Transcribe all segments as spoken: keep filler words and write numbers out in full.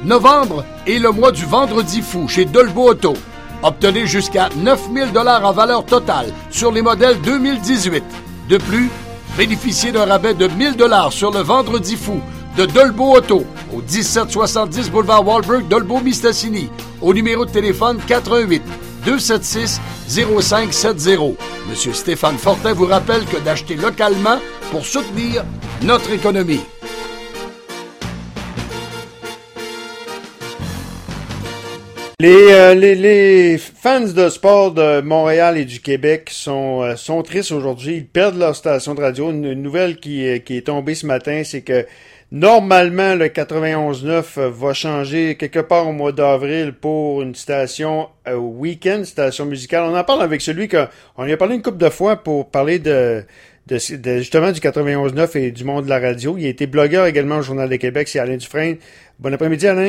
Novembre est le mois du vendredi fou chez Dolbeau Auto. Obtenez jusqu'à neuf mille dollars en valeur totale sur les modèles deux mille dix-huit. De plus, bénéficiez d'un rabais de mille dollars sur le vendredi fou de Dolbeau Auto au dix-sept soixante-dix boulevard Walbrook, Dolbeau-Mistassini, au numéro de téléphone quatre un huit, deux sept six, zéro cinq sept zéro. Monsieur Stéphane Fortin vous rappelle que d'acheter localement pour soutenir notre économie. Les, euh, les, les fans de sport de Montréal et du Québec sont, euh, sont tristes aujourd'hui. Ils perdent leur station de radio. Une, une nouvelle qui, qui est tombée ce matin, c'est que normalement, le quatre-vingt-onze neuf va changer quelque part au mois d'avril pour une station euh, week-end, station musicale. On en parle avec celui qu'on on y a parlé une couple de fois pour parler de, de, de justement du quatre-vingt-onze neuf et du monde de la radio. Il a été blogueur également au Journal de Québec. C'est Alain Dufresne. Bon après-midi, Alain.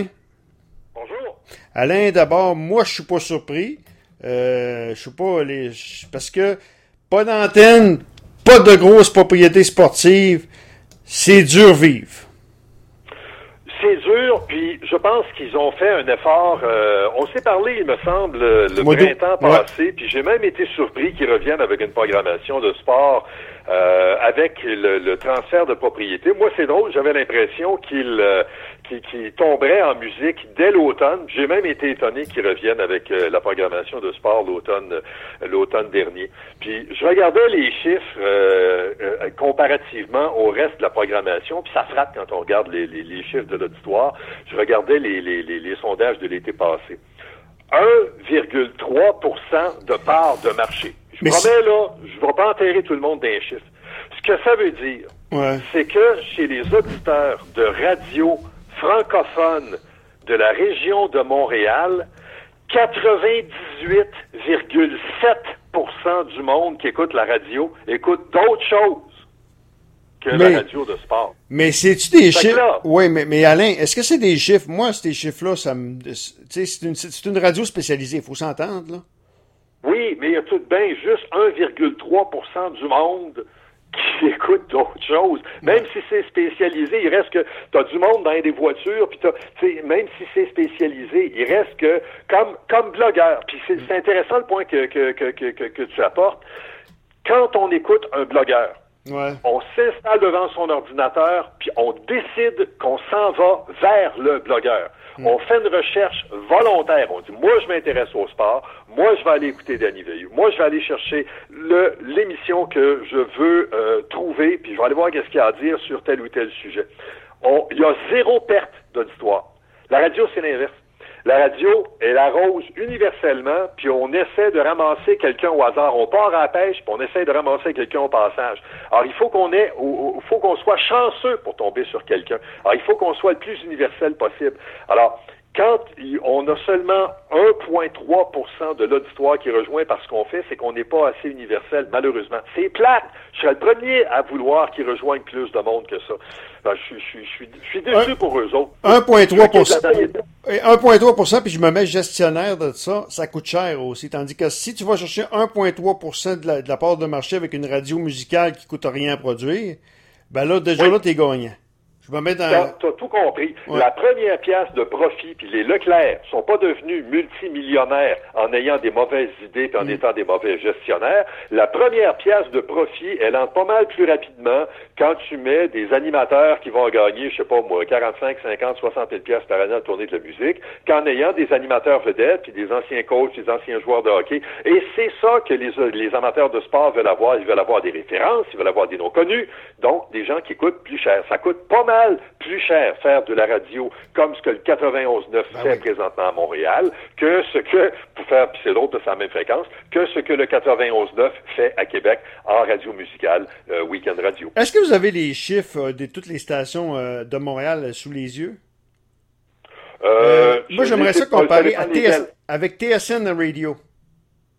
Alain, d'abord, moi, je suis pas surpris. Euh, je suis pas les, parce que pas d'antenne, pas de grosses propriétés sportives, c'est dur vivre. C'est dur, puis je pense qu'ils ont fait un effort. Euh, on s'est parlé, il me semble, le Moi printemps ouais. passé, puis j'ai même été surpris qu'ils reviennent avec une programmation de sport euh, avec le, le transfert de propriété. Moi, c'est drôle, j'avais l'impression qu'ils euh, qui, qui tomberait en musique dès l'automne. J'ai même été étonné qu'ils reviennent avec euh, la programmation de sport l'automne euh, l'automne dernier. Puis je regardais les chiffres euh, euh, comparativement au reste de la programmation, puis ça frappe quand on regarde les, les, les chiffres de l'auditoire. Je regardais les, les, les, les sondages de l'été passé. un virgule trois pour cent de part de marché. Je Mais promets, là, je ne vais pas enterrer tout le monde dans les chiffres. Ce que ça veut dire, ouais. c'est que chez les auditeurs de radio francophones de la région de Montréal, quatre-vingt-dix-huit virgule sept pour cent du monde qui écoute la radio écoute d'autres choses que mais, la radio de sport. Mais c'est-tu des fait chiffres? Oui, mais, mais Alain, est-ce que c'est des chiffres? Moi, ces chiffres-là, ça me. Tu sais, c'est une, c'est une radio spécialisée, il faut s'entendre, là. Oui, mais il y a tout de bien juste un virgule trois pour cent du monde qui écoute d'autres choses. Même si c'est spécialisé, il reste que t'as du monde dans des voitures, puis t'as, tu sais, même si c'est spécialisé, il reste que comme comme blogueur. Puis c'est, c'est intéressant le point que que, que que que tu apportes. Quand on écoute un blogueur, ouais. on s'installe devant son ordinateur, puis on décide qu'on s'en va vers le blogueur. Mm. On fait une recherche volontaire. On dit, moi, je m'intéresse au sport. Moi, je vais aller écouter Danny Veilleux. Moi, je vais aller chercher le, l'émission que je veux euh, trouver, puis je vais aller voir qu'est-ce qu'il y a à dire sur tel ou tel sujet. On, il y a zéro perte d'auditoire. La radio, c'est l'inverse. La radio, elle arrose universellement, puis on essaie de ramasser quelqu'un au hasard. On part à la pêche, puis on essaie de ramasser quelqu'un au passage. Alors, il faut qu'on ait, il faut qu'on soit chanceux pour tomber sur quelqu'un. Alors, il faut qu'on soit le plus universel possible. Alors, quand on a seulement un virgule trois pour cent de l'auditoire qui rejoint par ce qu'on fait, c'est qu'on n'est pas assez universel, malheureusement. C'est plate. Je serais le premier à vouloir qu'ils rejoignent plus de monde que ça. Ben, je, je, je, je, suis, je suis déçu un, pour eux autres. un virgule trois pour cent. un virgule trois pour cent, puis je me mets gestionnaire de ça, ça coûte cher aussi. Tandis que si tu vas chercher un virgule trois pour cent de la, de la part de marché avec une radio musicale qui coûte rien à produire, ben là, déjà oui. là, t'es gagnant. Je me mets dans... T'as, t'as tout compris. Ouais. La première pièce de profit, puis les Leclerc sont pas devenus multimillionnaires en ayant des mauvaises idées et en mm. étant des mauvais gestionnaires. La première pièce de profit, elle entre pas mal plus rapidement quand tu mets des animateurs qui vont gagner, je sais pas moi, quarante-cinq, cinquante, soixante mille pièces par année à tourner de la musique, qu'en ayant des animateurs vedettes, puis des anciens coachs, des anciens joueurs de hockey. Et c'est ça que les, les amateurs de sport veulent avoir. Ils veulent avoir des références, ils veulent avoir des noms connus. Donc, des gens qui coûtent plus cher. Ça coûte pas mal plus cher faire de la radio comme ce que le quatre-vingt-onze neuf ben fait oui. présentement à Montréal que ce que, pour faire, puis c'est l'autre de sa même fréquence, que ce que le quatre-vingt-onze neuf fait à Québec en radio musicale, euh, Week-end Radio. Est-ce que vous avez les chiffres de toutes les stations euh, de Montréal sous les yeux? Euh, euh, moi, j'aimerais ça comparer à T S, avec T S N Radio.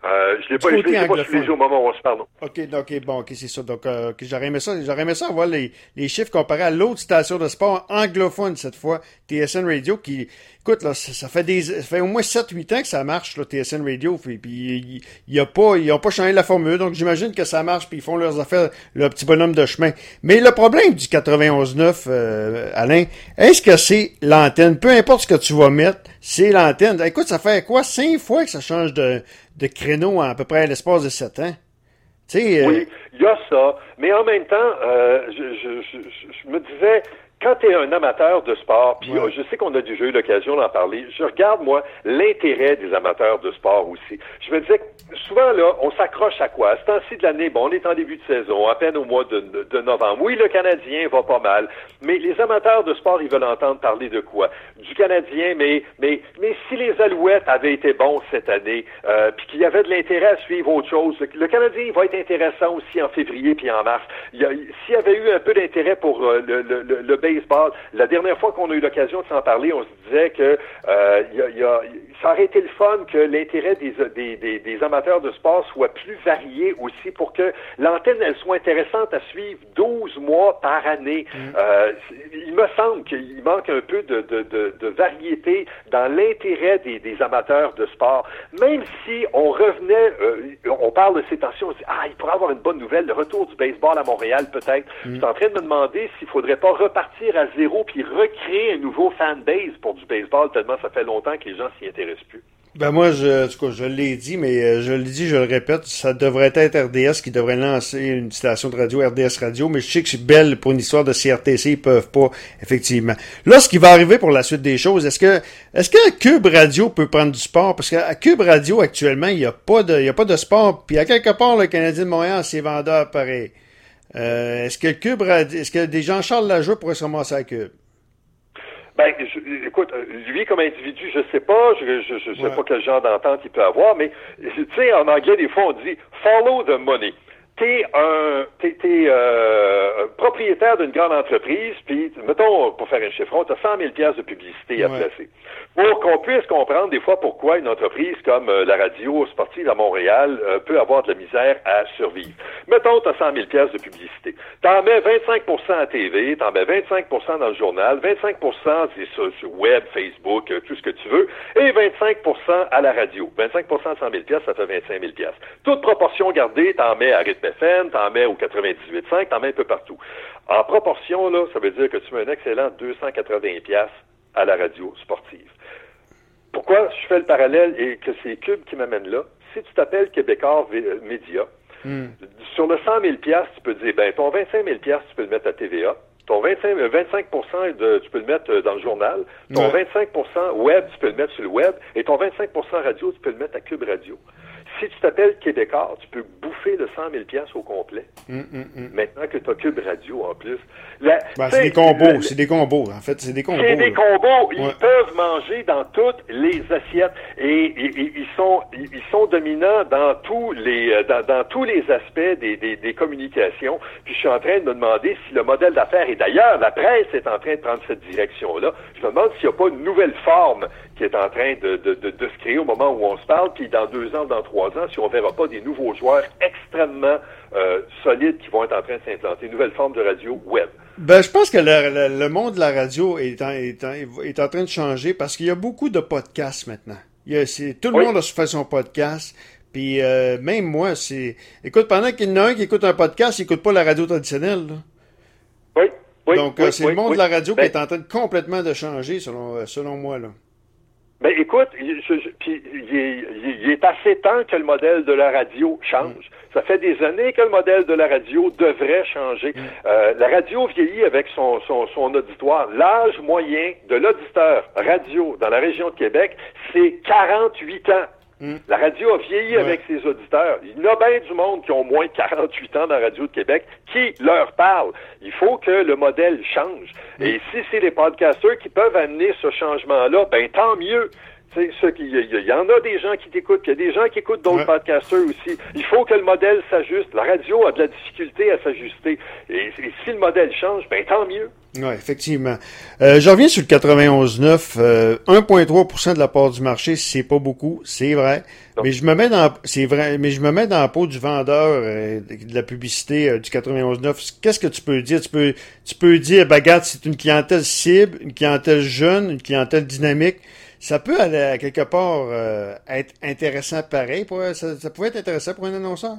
Euh, je l'ai pas, je l'ai pas sous les yeux au moment où on se parle. Non. OK, ok, bon, ok, c'est ça. Donc, euh, okay, j'aurais aimé ça, j'aurais aimé ça avoir les, les chiffres comparés à l'autre station de sport anglophone cette fois, T S N Radio, qui, écoute, là, ça, ça fait des, ça fait au moins sept huit ans que ça marche, là, T S N Radio, puis, puis il, il y a pas, ils ont pas changé la formule, donc j'imagine que ça marche, puis ils font leurs affaires, leur petit bonhomme de chemin. Mais le problème du quatre-vingt-onze neuf, euh, Alain, est-ce que c'est l'antenne? Peu importe ce que tu vas mettre, c'est l'antenne. Écoute, ça fait quoi? Cinq fois que ça change de, de créneau à, à peu près à l'espace de sept ans. Euh... Oui, il y a ça. Mais en même temps, euh, je, je, je, je me disais, quand tu es un amateur de sport, puis ouais. je sais qu'on a déjà eu l'occasion d'en parler, je regarde, moi, l'intérêt des amateurs de sport aussi. Je me disais que souvent, là, on s'accroche à quoi? À ce temps-ci de l'année, bon, on est en début de saison, à peine au mois de, de, de novembre. Oui, le Canadien va pas mal, mais les amateurs de sport, ils veulent entendre parler de quoi? Du Canadien, mais mais mais si les Alouettes avaient été bons cette année, euh, puis qu'il y avait de l'intérêt à suivre autre chose, le Canadien, il va être intéressant aussi en février puis en mars. Il y a, s'il y avait eu un peu d'intérêt pour euh, le, le, le, le baseball, la dernière fois qu'on a eu l'occasion de s'en parler, on se disait que euh, y a, y a, ça aurait été le fun que l'intérêt des, des, des, des amateurs de sport soit plus varié aussi pour que l'antenne, elle soit intéressante à suivre douze mois par année. Mm. Euh, il me semble qu'il manque un peu de, de, de, de variété dans l'intérêt des, des amateurs de sport. Même si on revenait, euh, on parle de ces tensions, on se dit, ah, il pourrait avoir une bonne nouvelle, le retour du baseball à Montréal peut-être. Mm. Je suis en train de me demander s'il faudrait pas repartir à zéro puis recréer un nouveau fanbase pour du baseball, tellement ça fait longtemps que les gens s'y intéressent plus. Ben moi, je, en tout cas, je l'ai dit, mais je le dis, je le répète, ça devrait être R D S qui devrait lancer une station de radio, R D S Radio, mais je sais que c'est belle pour une histoire de C R T C, ils peuvent pas, effectivement. Là, ce qui va arriver pour la suite des choses, est-ce que est-ce que Cube Radio peut prendre du sport? Parce qu'à Cube Radio, actuellement, il n'y a pas de il y a pas de sport, puis à quelque part, le Canadien de Montréal, c'est vendeur pareil. Euh, est-ce que Cube Radio, est-ce que des Jean-Charles Lajoie pourraient se ramasser à Cube? Ben, je, écoute, lui comme individu, je sais pas, je je, je sais ouais. pas quel genre d'entente il peut avoir, mais tu sais, en anglais des fois on dit follow the money. T'es un, t'es, t'es euh, propriétaire d'une grande entreprise, puis mettons pour faire un chiffron, t'as cent mille piastres de publicité à ouais. placer. Pour qu'on puisse comprendre des fois pourquoi une entreprise comme euh, la radio sportive à Montréal euh, peut avoir de la misère à survivre. Mettons, t'as cent mille piastres de publicité. T'en mets vingt-cinq pour cent à T V, t'en mets vingt-cinq pour cent dans le journal, vingt-cinq pour cent c'est sur, sur web, Facebook, euh, tout ce que tu veux, et vingt-cinq pour cent à la radio. vingt-cinq pour cent de cent mille piastres, ça fait vingt-cinq mille piastres. Toute proportion gardée, t'en mets à Rythme F M, t'en mets au quatre-vingt-dix-huit virgule cinq, t'en mets un peu partout. En proportion, là, ça veut dire que tu mets un excellent deux cent quatre-vingts piastres à la radio sportive. Pourquoi je fais le parallèle et que c'est Cube qui m'amène là? Si tu t'appelles Québécois Média, mm. sur le cent mille piastres, tu peux dire, ben, ton vingt-cinq mille piastres, tu peux le mettre à T V A. Ton vingt-cinq, vingt-cinq pour cent de, tu peux le mettre dans le journal. Ton ouais. vingt-cinq pour cent web, tu peux le mettre sur le web. Et ton vingt-cinq pour cent radio, tu peux le mettre à Cube Radio. Si tu t'appelles Québécois, tu peux bouffer le cent mille piastres au complet. Mm, mm, mm. Maintenant que tu as Cube Radio en plus. La, ben, c'est des combos, le, c'est des combos. En fait, c'est des combos. C'est là. des combos. Ils ouais. peuvent manger dans toutes les assiettes. Et, et, et ils sont ils sont dominants dans tous les dans, dans tous les aspects des, des, des communications. Puis je suis en train de me demander si le modèle d'affaires, et d'ailleurs, la presse est en train de prendre cette direction-là. Je me demande s'il n'y a pas une nouvelle forme qui est en train de, de, de, de se créer au moment où on se parle, puis dans deux ans, dans trois ans, si on verra pas des nouveaux joueurs extrêmement euh, solides qui vont être en train de s'implanter, une nouvelle forme de radio web. Ben, je pense que le, le, le monde de la radio est en, est, en, est en train de changer parce qu'il y a beaucoup de podcasts maintenant. Il y a, c'est, tout le oui. monde a fait son podcast. Puis euh, même moi, c'est... Écoute, pendant qu'il y en a un qui écoute un podcast, il écoute pas la radio traditionnelle. Là. Oui, oui. Donc, oui, euh, c'est oui, le monde oui. de la radio ben, qui est en train de complètement de changer, selon, selon moi, là. Ben écoute, je, je, puis, il, est, il est assez temps que le modèle de la radio change. Mm. Ça fait des années que le modèle de la radio devrait changer. Mm. Euh, la radio vieillit avec son, son, son auditoire. L'âge moyen de l'auditeur radio dans la région de Québec, c'est quarante-huit ans. Mm. La radio a vieilli ouais. avec ses auditeurs. Il y a bien du monde qui ont moins de quarante-huit ans dans la radio de Québec qui leur parle. Il faut que le modèle change. Mm. Et si c'est les podcasteurs qui peuvent amener ce changement-là, ben tant mieux. C'est ce qui, il y en a des gens qui t'écoutent, il y a des gens qui écoutent d'autres ouais. podcasteurs aussi. Il faut que le modèle s'ajuste. La radio a de la difficulté à s'ajuster. Et, et si le modèle change, ben tant mieux. Oui, effectivement. Euh, je reviens sur le quatre-vingt-onze neuf. Euh, un virgule trois pour cent de la part du marché, c'est pas beaucoup, c'est vrai. Non. Mais je me mets dans, c'est vrai, mais je me mets dans la peau du vendeur euh, de la publicité euh, du quatre-vingt-onze neuf. Qu'est-ce que tu peux dire? Tu peux, tu peux dire, ben, regarde, c'est une clientèle cible, une clientèle jeune, une clientèle dynamique. Ça peut aller à quelque part euh, être intéressant pareil. Pour, ça, ça pouvait être intéressant pour un annonceur.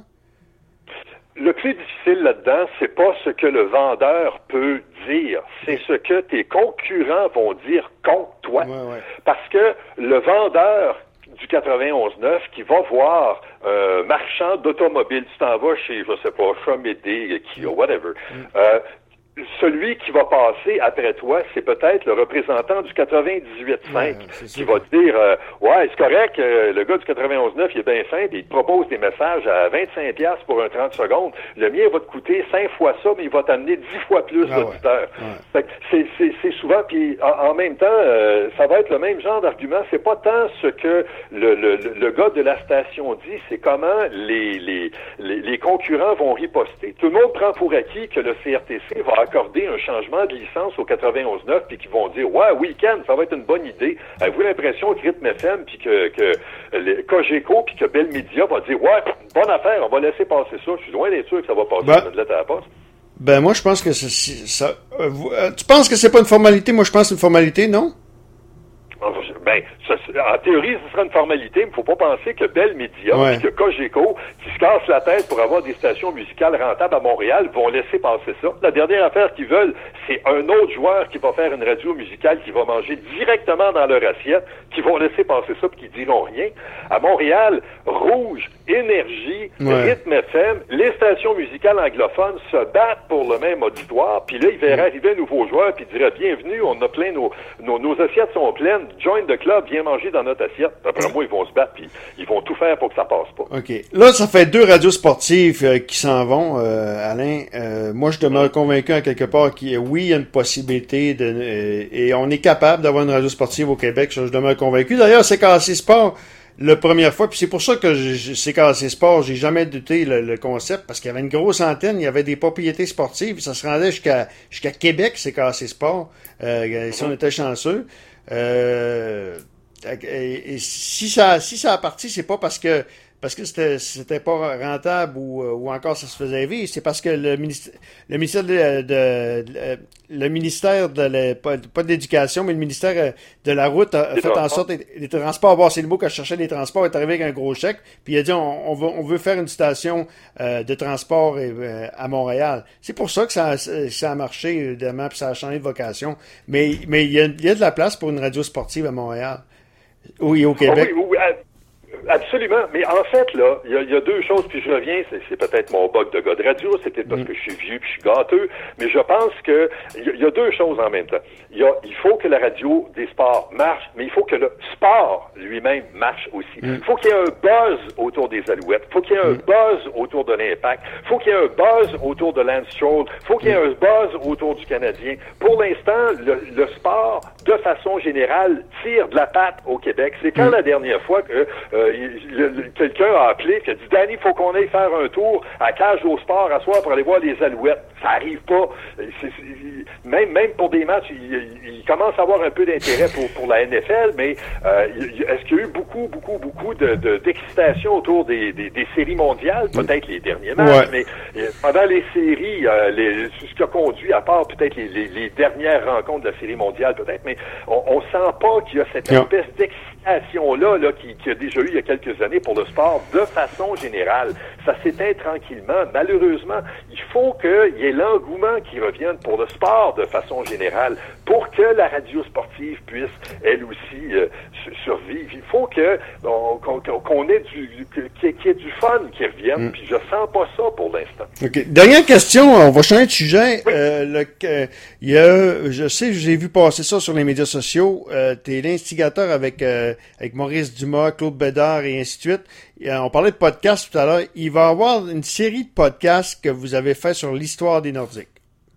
Le plus difficile là-dedans, c'est pas ce que le vendeur peut dire, c'est ce que tes concurrents vont dire contre toi. Ouais, ouais. Parce que le vendeur du quatre-vingt-onze neuf qui va voir un euh, marchand d'automobile, tu t'en vas chez, je sais pas, Chomédé, Kia, whatever, mm. euh, celui qui va passer après toi, c'est peut-être le représentant du quatre-vingt-dix-huit cinq ouais, qui va te dire euh, ouais, c'est correct, euh, le gars du quatre-vingt-onze neuf, il est bien simple, il te propose des messages à vingt-cinq dollars pour un trente secondes. Le mien va te coûter cinq fois ça, mais il va t'amener dix fois plus ah, d'auditeurs. Ouais. Ouais. C'est, c'est, c'est souvent, puis en, en même temps, euh, ça va être le même genre d'argument. C'est pas tant ce que le, le, le gars de la station dit, c'est comment les, les, les, les concurrents vont riposter. Tout le monde prend pour acquis que le C R T C va accorder un changement de licence au quatre-vingt-onze neuf puis qu'ils vont dire ouais, week-end, ça va être une bonne idée. Avez-vous l'impression que Rythme F M puis que, que le Cogeco puis que Bell Media va dire ouais, bonne affaire, on va laisser passer ça. Je suis loin d'être sûr que ça va passer ben, une lettre à la poste. Ben moi je pense que c'est, ça. Euh, vous, euh, tu penses que c'est pas une formalité? Moi je pense que c'est une formalité, non? Ben, ça, en théorie, ce sera une formalité, mais il ne faut pas penser que Bell Media ouais. et que Cogeco, qui se cassent la tête pour avoir des stations musicales rentables à Montréal, vont laisser passer ça. La dernière affaire qu'ils veulent, c'est un autre joueur qui va faire une radio musicale qui va manger directement dans leur assiette, qui vont laisser passer ça et qui diront rien. À Montréal, Rouge, Énergie, ouais. Rythme F M, les stations musicales anglophones se battent pour le même auditoire, puis là, ils verraient arriver un nouveau joueur, puis ils diraient bienvenue, on a plein, nos, nos, nos assiettes sont pleines, join the club, viens manger dans notre assiette. Après moi, ils vont se battre, puis ils vont tout faire pour que ça passe pas. OK. Là, ça fait deux radios sportives euh, qui s'en vont, euh, Alain. Euh, moi, je demeure convaincu à quelque part qu'il oui, il y a une possibilité de, euh, et on est capable d'avoir une radio sportive au Québec, ça, je demeure convaincu. D'ailleurs, c'est C K C Sport, la première fois, puis c'est pour ça que C K C Sport, j'ai jamais douté le, le concept, parce qu'il y avait une grosse antenne, il y avait des propriétés sportives, ça se rendait jusqu'à jusqu'à Québec, C K C Sport, euh, si on était chanceux. Euh, et, et si ça si ça a parti, c'est pas parce que parce que c'était c'était pas rentable ou, ou encore ça se faisait vivre, c'est parce que le ministère le ministère de, de, de le ministère de la, pas, pas de l'éducation, mais le ministère de la route a, a fait en sorte les, les transports, bon, c'est le mot que je cherchais, les transports est arrivé avec un gros chèque, puis il a dit on, on veut on veut faire une station euh, de transport euh, à Montréal. C'est pour ça que ça ça a marché évidemment, puis ça a changé de vocation. Mais mais il y a, il y a de la place pour une radio sportive à Montréal. Oui, au Québec. Oh oui, oui, absolument. Mais en fait, là, il y, y a deux choses, puis je reviens, c'est, c'est peut-être mon bug de gars de radio, c'est peut-être parce mm. que je suis vieux puis je suis gâteux, mais je pense que il y, y a deux choses en même temps. Il y a, il faut que la radio des sports marche, mais il faut que le sport lui-même marche aussi. Il mm. faut qu'il y ait un buzz autour des Alouettes, il faut qu'il y ait un mm. buzz autour de l'Impact, il faut qu'il y ait un buzz autour de Lance Stroll, il faut qu'il y ait un buzz autour du Canadien. Pour l'instant, le, le sport, de façon générale, tire de la patte au Québec. C'est quand mm. la dernière fois que euh, il, le, le, quelqu'un a appelé et a dit « Danny, il faut qu'on aille faire un tour à Cage au Sport à soir pour aller voir les Alouettes. » Ça arrive pas. C'est, c'est, même, même pour des matchs, il, il, il commence à avoir un peu d'intérêt pour, pour la N F L, mais euh, est-ce qu'il y a eu beaucoup, beaucoup, beaucoup de, de, d'excitation autour des, des, des séries mondiales? Peut-être les derniers matchs, ouais. mais euh, pendant les séries, euh, les, ce qui a conduit, à part peut-être les, les, les dernières rencontres de la série mondiale, peut-être, mais on, on sent pas qu'il y a cette espèce d'excitation-là là, qui, qui a déjà eu il y a quelques années pour le sport de façon générale. Ça s'éteint tranquillement. Malheureusement, il faut qu'il y ait l'engouement qui revienne pour le sport de façon générale pour que la radio sportive puisse, elle aussi, euh, survivre. Il faut que on, qu'on, qu'on ait du, qu'il y ait du fun qui revienne, mm. puis je sens pas ça pour l'instant. OK. Dernière question, on va changer de sujet. Oui. Euh, le, euh, il y a, je sais, j'ai vu passer ça sur les médias sociaux. Euh, t'es l'instigateur avec, euh, avec Maurice Dumas, Claude Bédard et ainsi de suite. Euh, on parlait de podcasts tout à l'heure. Il va y avoir une série de podcasts que vous avez fait sur l'histoire des Nordiques.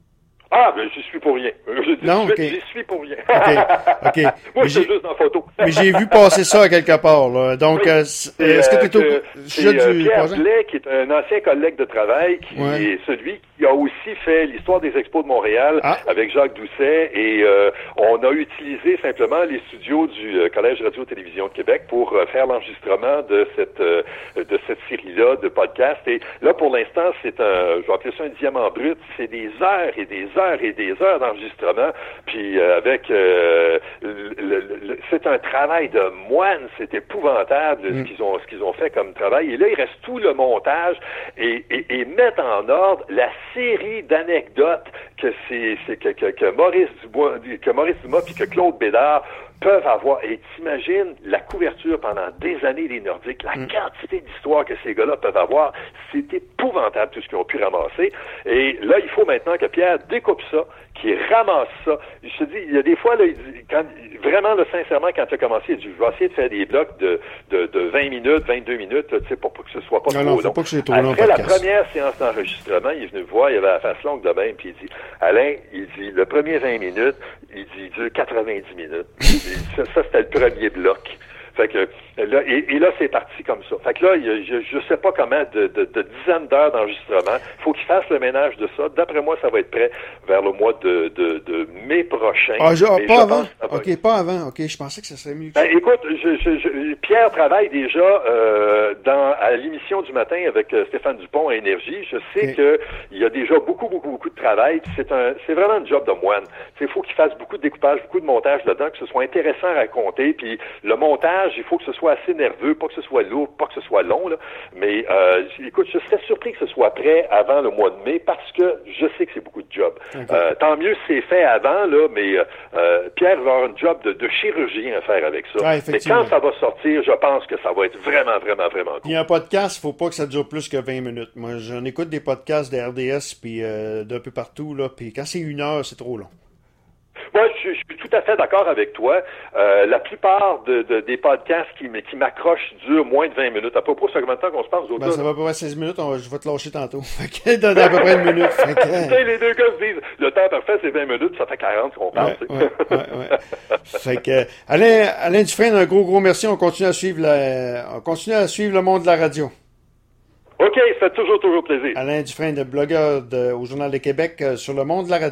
Ah, ben, j'y suis pour rien. Je dis Non, tout de ok. suite, j'y suis pour rien. OK, OK. Moi, Mais c'est j'ai- juste dans la photo. Mais j'ai vu passer ça à quelque part, là. Donc, Oui. euh, c'est- est-ce que tu es au C'est sujet euh, du Pierre projet? Blais, qui est un ancien collègue de travail, qui Ouais. est celui qui a aussi fait l'histoire des expos de Montréal Ah. avec Jacques Doucet, et euh, on a utilisé simplement les studios du euh, Collège Radio-Télévision de Québec pour euh, faire l'enregistrement de cette euh, de cette série-là de podcasts. Et là, pour l'instant, c'est un, je vais appeler ça un diamant brut, c'est des heures et des heures et des heures d'enregistrement, puis euh, avec euh, le, le- le- c'est un travail de moine, c'est épouvantable Mm. ce qu'ils ont ce qu'ils ont fait comme travail. Et là, il reste tout le montage et, et, et mettre en ordre la série d'anecdotes que c'est, c'est que, que, que Maurice Dubois, que Maurice Dumas puis que Claude Bédard peuvent avoir. Et t'imagines la couverture pendant des années des Nordiques, la Mm. quantité d'histoires que ces gars-là peuvent avoir, c'est épouvantable tout ce qu'ils ont pu ramasser. Et là, il faut maintenant que Pierre découpe ça, qu'il ramasse ça. Je te dis, il y a des fois, là, il dit, quand, vraiment, là, sincèrement, quand tu as commencé, il dit, je vais essayer de faire des blocs de, de, de vingt minutes, vingt-deux minutes, là, tu sais, pour, pour que ce soit pas Non, trop non, long. faut pas que c'est trop long, Après la podcast. première séance d'enregistrement, il est venu me voir, il avait la face longue de même, puis il dit, Alain, il dit, le premier vingt minutes, il dit, il dure quatre-vingt-dix minutes. Il dit, ça, ça, c'était le premier bloc. Fait que là, et, et là, c'est parti comme ça. Fait que là, il y a, je, je sais pas comment de, de, de dizaines d'heures d'enregistrement. Faut qu'il fasse le ménage de ça. D'après moi, ça va être prêt vers le mois de, de, de mai prochain. Ah, je- ah, Mais pas je avant? pense que ça va OK, pas avant. OK, je pensais que ça serait mieux que ça. ben, écoute, je, je, je- Pierre travaille déjà euh, dans à l'émission du matin avec euh, Stéphane Dupont à Énergie. Je sais Ok. que il y a déjà beaucoup, beaucoup, beaucoup de travail. Puis c'est un, c'est vraiment un job de moine. Il faut qu'il fasse beaucoup de découpage, beaucoup de montage là-dedans, que ce soit intéressant à raconter. Puis le montage, il faut que ce soit assez nerveux, pas que ce soit lourd, pas que ce soit long. Là. Mais euh, écoute, je serais surpris que ce soit prêt avant le mois de mai parce que je sais que c'est beaucoup de job. Ok. Euh, tant mieux si c'est fait avant, là, mais euh, Pierre va avoir un job de, de chirurgien à faire avec ça. Ouais, mais effectivement. quand ça va sortir, je pense que ça va être vraiment, vraiment, vraiment cool. Puis un podcast, faut pas que ça dure plus que vingt minutes. Moi, j'en écoute des podcasts de R D S puis euh, d'un peu partout, là. Puis quand c'est une heure, c'est trop long. Moi, je, je suis tout à fait d'accord avec toi. Euh, la plupart de, de- des podcasts qui, m- qui m'accrochent durent moins de vingt minutes. À propos, c'est combien de temps qu'on se passe, Ben, ça va à peu près seize minutes, on va- je vais te lâcher tantôt. Fait que dans à peu près une minute. Fait que, Tu sais, les deux gars se disent, le temps parfait, c'est vingt minutes, ça fait quarante qu'on parle. ouais, tu ouais, sais. ouais, ouais. Fait que, Alain, Alain Dufresne, un gros, gros merci. On continue à suivre la, on continue à suivre le monde de la radio. OK, ça fait toujours, toujours plaisir. Alain Dufresne, blogueur de- au Journal de Québec euh, sur le monde de la radio.